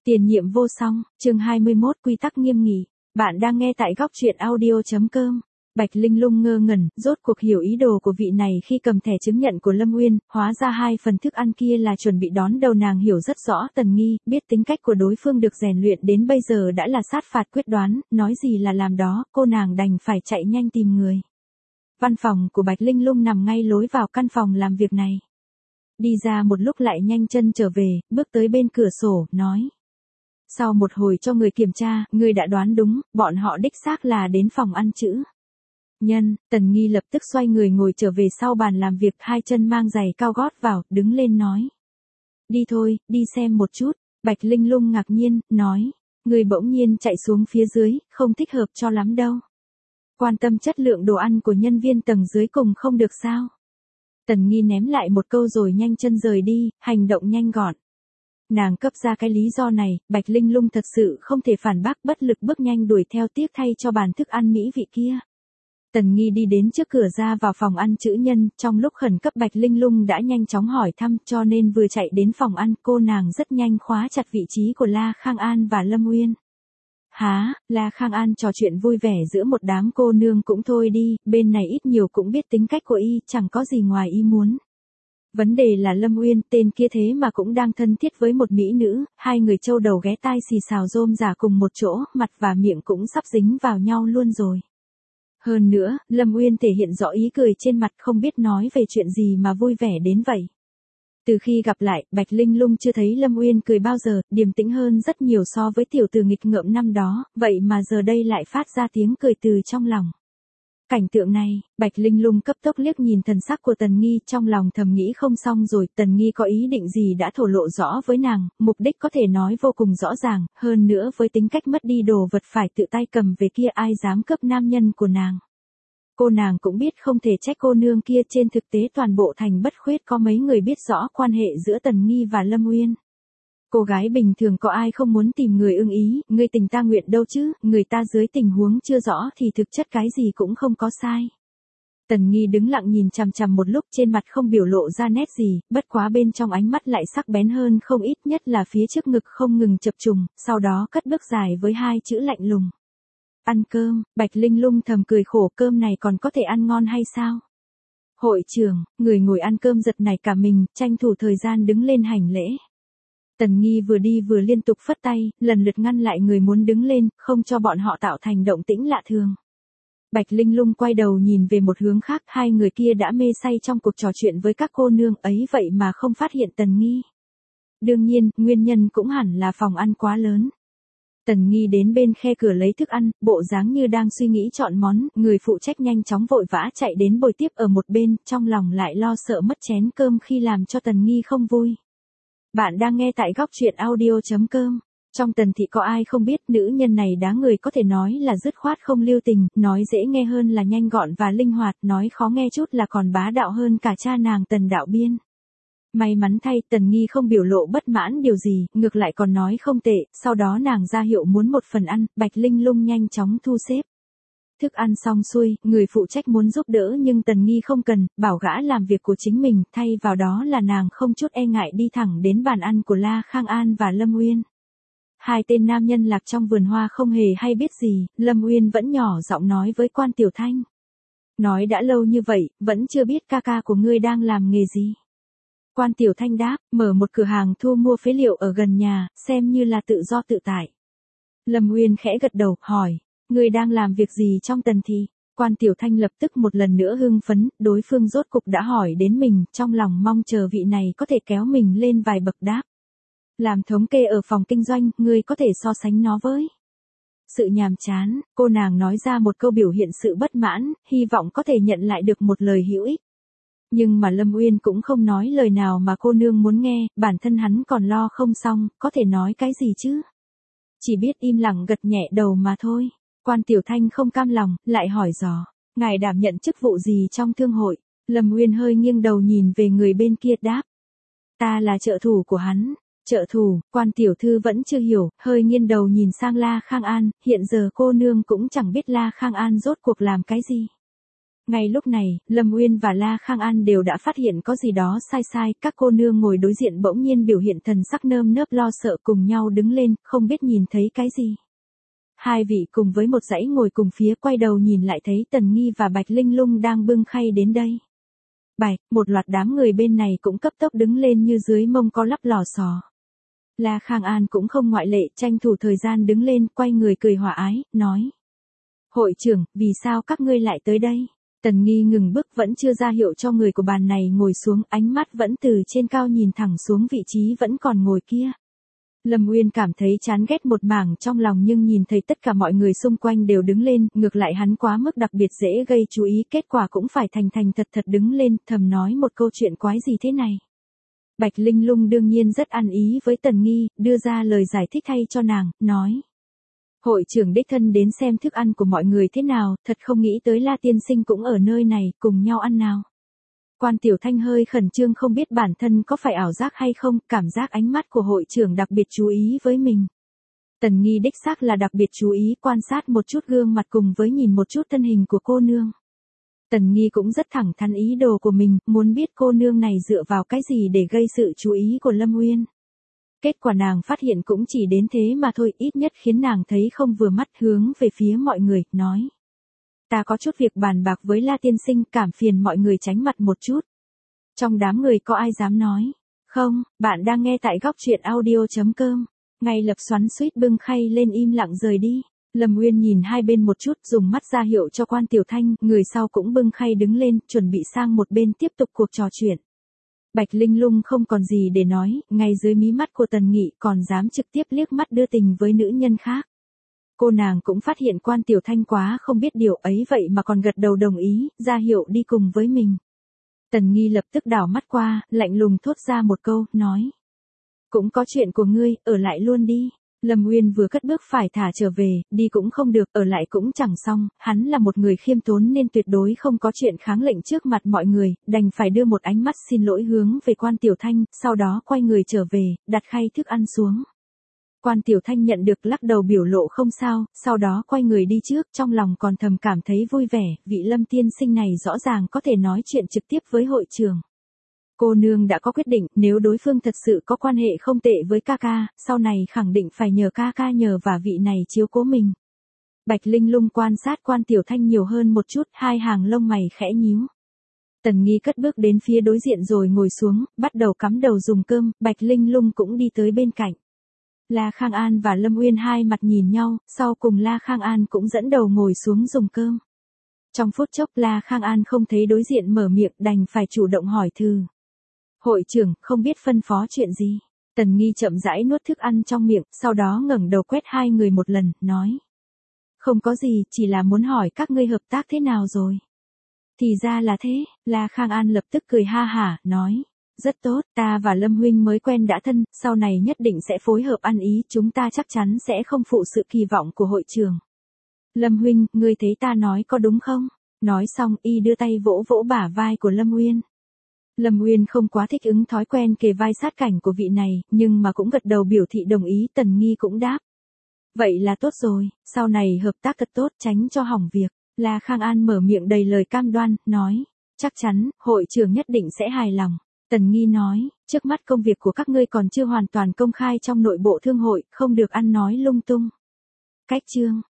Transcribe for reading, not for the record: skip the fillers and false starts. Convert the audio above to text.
Tiền nhiệm vô song, chương 21 quy tắc nghiêm nghị. Bạn đang nghe tại góc truyện audio.com. Bạch Linh Lung ngơ ngẩn, rốt cuộc hiểu ý đồ của vị này khi cầm thẻ chứng nhận của Lâm Uyên, hóa ra hai phần thức ăn kia là chuẩn bị đón đầu nàng. Hiểu rất rõ Tần Nghi, biết tính cách của đối phương được rèn luyện đến bây giờ đã là sát phạt quyết đoán, nói gì là làm đó, cô nàng đành phải chạy nhanh tìm người. Văn phòng của Bạch Linh Lung nằm ngay lối vào căn phòng làm việc này. Đi ra một lúc lại nhanh chân trở về, bước tới bên cửa sổ, nói. Sau một hồi cho người kiểm tra, người đã đoán đúng, bọn họ đích xác là đến phòng ăn chữ nhân. Tần Nghi lập tức xoay người ngồi trở về sau bàn làm việc, hai chân mang giày cao gót vào, đứng lên nói. Đi thôi, đi xem một chút. Bạch Linh Lung ngạc nhiên, nói. Người bỗng nhiên chạy xuống phía dưới, không thích hợp cho lắm đâu. Quan tâm chất lượng đồ ăn của nhân viên tầng dưới cùng không được sao? Tần Nghi ném lại một câu rồi nhanh chân rời đi, hành động nhanh gọn. Nàng cấp ra cái lý do này, Bạch Linh Lung thật sự không thể phản bác, bất lực bước nhanh đuổi theo, tiếc thay cho bàn thức ăn mỹ vị kia. Tần Nghi đi đến trước cửa ra vào phòng ăn chữ nhân, trong lúc khẩn cấp Bạch Linh Lung đã nhanh chóng hỏi thăm, cho nên vừa chạy đến phòng ăn, cô nàng rất nhanh khóa chặt vị trí của La Khang An và Lâm Uyên. Hả, La Khang An trò chuyện vui vẻ giữa một đám cô nương cũng thôi đi, bên này ít nhiều cũng biết tính cách của y, chẳng có gì ngoài ý muốn. Vấn đề là Lâm Uyên, tên kia thế mà cũng đang thân thiết với một mỹ nữ, hai người châu đầu ghé tai xì xào rôm rả cùng một chỗ, mặt và miệng cũng sắp dính vào nhau luôn rồi. Hơn nữa, Lâm Uyên thể hiện rõ ý cười trên mặt, không biết nói về chuyện gì mà vui vẻ đến vậy. Từ khi gặp lại, Bạch Linh Lung chưa thấy Lâm Uyên cười bao giờ, điềm tĩnh hơn rất nhiều so với tiểu tử nghịch ngợm năm đó, vậy mà giờ đây lại phát ra tiếng cười từ trong lòng. Cảnh tượng này, Bạch Linh Lung cấp tốc liếc nhìn thần sắc của Tần Nghi, trong lòng thầm nghĩ không xong rồi, Tần Nghi có ý định gì đã thổ lộ rõ với nàng, mục đích có thể nói vô cùng rõ ràng, hơn nữa với tính cách mất đi đồ vật phải tự tay cầm về kia, ai dám cướp nam nhân của nàng. Cô nàng cũng biết không thể trách cô nương kia, trên thực tế toàn bộ thành Bất Khuyết có mấy người biết rõ quan hệ giữa Tần Nghi và Lâm Uyên. Cô gái bình thường có ai không muốn tìm người ưng ý, người tình ta nguyện đâu chứ, người ta dưới tình huống chưa rõ thì thực chất cái gì cũng không có sai. Tần Nghi đứng lặng nhìn chằm chằm một lúc, trên mặt không biểu lộ ra nét gì, bất quá bên trong ánh mắt lại sắc bén hơn không ít, nhất là phía trước ngực không ngừng chập trùng, sau đó cất bước dài với hai chữ lạnh lùng. Ăn cơm. Bạch Linh Lung thầm cười khổ, cơm này còn có thể ăn ngon hay sao? Hội trưởng, người ngồi ăn cơm giật nảy cả mình, tranh thủ thời gian đứng lên hành lễ. Tần Nghi vừa đi vừa liên tục phất tay, lần lượt ngăn lại người muốn đứng lên, không cho bọn họ tạo thành động tĩnh lạ thường. Bạch Linh Lung quay đầu nhìn về một hướng khác, hai người kia đã mê say trong cuộc trò chuyện với các cô nương ấy, vậy mà không phát hiện Tần Nghi. Đương nhiên, nguyên nhân cũng hẳn là phòng ăn quá lớn. Tần Nghi đến bên khe cửa lấy thức ăn, bộ dáng như đang suy nghĩ chọn món, người phụ trách nhanh chóng vội vã chạy đến bồi tiếp ở một bên, trong lòng lại lo sợ mất chén cơm khi làm cho Tần Nghi không vui. Bạn đang nghe tại góc truyện audio.com. Trong Tần thị có ai không biết nữ nhân này đá người có thể nói là dứt khoát không lưu tình, nói dễ nghe hơn là nhanh gọn và linh hoạt, nói khó nghe chút là còn bá đạo hơn cả cha nàng Tần Đạo Biên. May mắn thay, Tần Nghi không biểu lộ bất mãn điều gì, ngược lại còn nói không tệ, sau đó nàng ra hiệu muốn một phần ăn, Bạch Linh Lung nhanh chóng thu xếp. Thức ăn xong xuôi, người phụ trách muốn giúp đỡ nhưng Tần Nghi không cần, bảo gã làm việc của chính mình, thay vào đó là nàng không chút e ngại đi thẳng đến bàn ăn của La Khang An và Lâm Uyên. Hai tên nam nhân lạc trong vườn hoa không hề hay biết gì, Lâm Uyên vẫn nhỏ giọng nói với Quan Tiểu Thanh. Nói đã lâu như vậy, vẫn chưa biết ca ca của ngươi đang làm nghề gì. Quan Tiểu Thanh đáp, mở một cửa hàng thu mua phế liệu ở gần nhà, xem như là tự do tự tại. Lâm Uyên khẽ gật đầu, hỏi, ngươi đang làm việc gì trong Tần thị? Quan Tiểu Thanh lập tức một lần nữa hưng phấn, đối phương rốt cục đã hỏi đến mình, trong lòng mong chờ vị này có thể kéo mình lên vài bậc đáp. Làm thống kê ở phòng kinh doanh, ngươi có thể so sánh nó với. Sự nhàm chán, cô nàng nói ra một câu biểu hiện sự bất mãn, hy vọng có thể nhận lại được một lời hữu ích. Nhưng mà Lâm Uyên cũng không nói lời nào mà cô nương muốn nghe, bản thân hắn còn lo không xong, có thể nói cái gì chứ? Chỉ biết im lặng gật nhẹ đầu mà thôi. Quan Tiểu Thanh không cam lòng, lại hỏi dò, ngài đảm nhận chức vụ gì trong thương hội? Lâm Uyên hơi nghiêng đầu nhìn về người bên kia đáp. Ta là trợ thủ của hắn. Trợ thủ, Quan tiểu thư vẫn chưa hiểu, hơi nghiêng đầu nhìn sang La Khang An, hiện giờ cô nương cũng chẳng biết La Khang An rốt cuộc làm cái gì. Ngay lúc này, Lâm Uyên và La Khang An đều đã phát hiện có gì đó sai sai, các cô nương ngồi đối diện bỗng nhiên biểu hiện thần sắc nơm nớp lo sợ cùng nhau đứng lên, không biết nhìn thấy cái gì. Hai vị cùng với một dãy ngồi cùng phía quay đầu nhìn lại thấy Tần Nghi và Bạch Linh Lung đang bưng khay đến đây. Một loạt đám người bên này cũng cấp tốc đứng lên như dưới mông có lắp lò xò. La Khang An cũng không ngoại lệ, tranh thủ thời gian đứng lên, quay người cười hòa ái, nói. Hội trưởng, vì sao các ngươi lại tới đây? Tần Nghi ngừng bước vẫn chưa ra hiệu cho người của bàn này ngồi xuống, ánh mắt vẫn từ trên cao nhìn thẳng xuống vị trí vẫn còn ngồi kia. Lâm Uyên cảm thấy chán ghét một mảng trong lòng nhưng nhìn thấy tất cả mọi người xung quanh đều đứng lên, ngược lại hắn quá mức đặc biệt dễ gây chú ý, kết quả cũng phải thành thành thật thật đứng lên, thầm nói một câu chuyện quái gì thế này. Bạch Linh Lung đương nhiên rất ăn ý với Tần Nghi, đưa ra lời giải thích thay cho nàng, nói. Hội trưởng đích thân đến xem thức ăn của mọi người thế nào, thật không nghĩ tới La tiên sinh cũng ở nơi này, cùng nhau ăn nào. Quan Tiểu Thanh hơi khẩn trương không biết bản thân có phải ảo giác hay không, cảm giác ánh mắt của hội trưởng đặc biệt chú ý với mình. Tần Nghi đích xác là đặc biệt chú ý quan sát một chút gương mặt cùng với nhìn một chút thân hình của cô nương. Tần Nghi cũng rất thẳng thắn ý đồ của mình, muốn biết cô nương này dựa vào cái gì để gây sự chú ý của Lâm Uyên. Kết quả nàng phát hiện cũng chỉ đến thế mà thôi, ít nhất khiến nàng thấy không vừa mắt, hướng về phía mọi người, nói. Ta có chút việc bàn bạc với La tiên sinh, cảm phiền mọi người tránh mặt một chút. Trong đám người có ai dám nói? Không, bạn đang nghe tại góc truyện audio.com. Ngay lập xoắn xuýt bưng khay lên im lặng rời đi. Lâm Uyên nhìn hai bên một chút, dùng mắt ra hiệu cho Quan Tiểu Thanh, người sau cũng bưng khay đứng lên, chuẩn bị sang một bên tiếp tục cuộc trò chuyện. Bạch Linh Lung không còn gì để nói, ngay dưới mí mắt của Tần Nghị còn dám trực tiếp liếc mắt đưa tình với nữ nhân khác. Cô nàng cũng phát hiện Quan Tiểu Thanh quá không biết điều ấy vậy mà còn gật đầu đồng ý, ra hiệu đi cùng với mình. Tần Nghi lập tức đảo mắt qua, lạnh lùng thốt ra một câu, nói. Cũng có chuyện của ngươi, ở lại luôn đi. Lâm Uyên vừa cất bước phải thả trở về, đi cũng không được, ở lại cũng chẳng xong, hắn là một người khiêm tốn nên tuyệt đối không có chuyện kháng lệnh trước mặt mọi người, đành phải đưa một ánh mắt xin lỗi hướng về Quan Tiểu Thanh, sau đó quay người trở về, đặt khay thức ăn xuống. Quan Tiểu Thanh nhận được lắc đầu biểu lộ không sao, sau đó quay người đi trước, trong lòng còn thầm cảm thấy vui vẻ, vị Lâm tiên sinh này rõ ràng có thể nói chuyện trực tiếp với hội trưởng. Cô nương đã có quyết định, nếu đối phương thật sự có quan hệ không tệ với ca ca, sau này khẳng định phải nhờ ca ca nhờ và vị này chiếu cố mình. Bạch Linh Lung quan sát Quan Tiểu Thanh nhiều hơn một chút, hai hàng lông mày khẽ nhíu. Tần Nghi cất bước đến phía đối diện rồi ngồi xuống, bắt đầu cắm đầu dùng cơm, Bạch Linh Lung cũng đi tới bên cạnh. La Khang An và Lâm Uyên hai mặt nhìn nhau, sau cùng La Khang An cũng dẫn đầu ngồi xuống dùng cơm. Trong phút chốc La Khang An không thấy đối diện mở miệng, đành phải chủ động hỏi thử. Hội trưởng, không biết phân phó chuyện gì? Tần Nghi chậm rãi nuốt thức ăn trong miệng, sau đó ngẩng đầu quét hai người một lần, nói. Không có gì, chỉ là muốn hỏi các ngươi hợp tác thế nào rồi. Thì ra là thế, La Khang An lập tức cười ha hả, nói. Rất tốt, ta và Lâm huynh mới quen đã thân, sau này nhất định sẽ phối hợp ăn ý, chúng ta chắc chắn sẽ không phụ sự kỳ vọng của hội trưởng. Lâm huynh, ngươi thấy ta nói có đúng không? Nói xong, y đưa tay vỗ vỗ bả vai của Lâm Uyên. Lâm Uyên không quá thích ứng thói quen kề vai sát cảnh của vị này, nhưng mà cũng gật đầu biểu thị đồng ý, Tần Nghi cũng đáp. Vậy là tốt rồi, sau này hợp tác thật tốt, tránh cho hỏng việc. La Khang An mở miệng đầy lời cam đoan, nói. Chắc chắn, hội trưởng nhất định sẽ hài lòng. Tần Nghi nói, trước mắt công việc của các ngươi còn chưa hoàn toàn công khai trong nội bộ thương hội, không được ăn nói lung tung. Cách chương.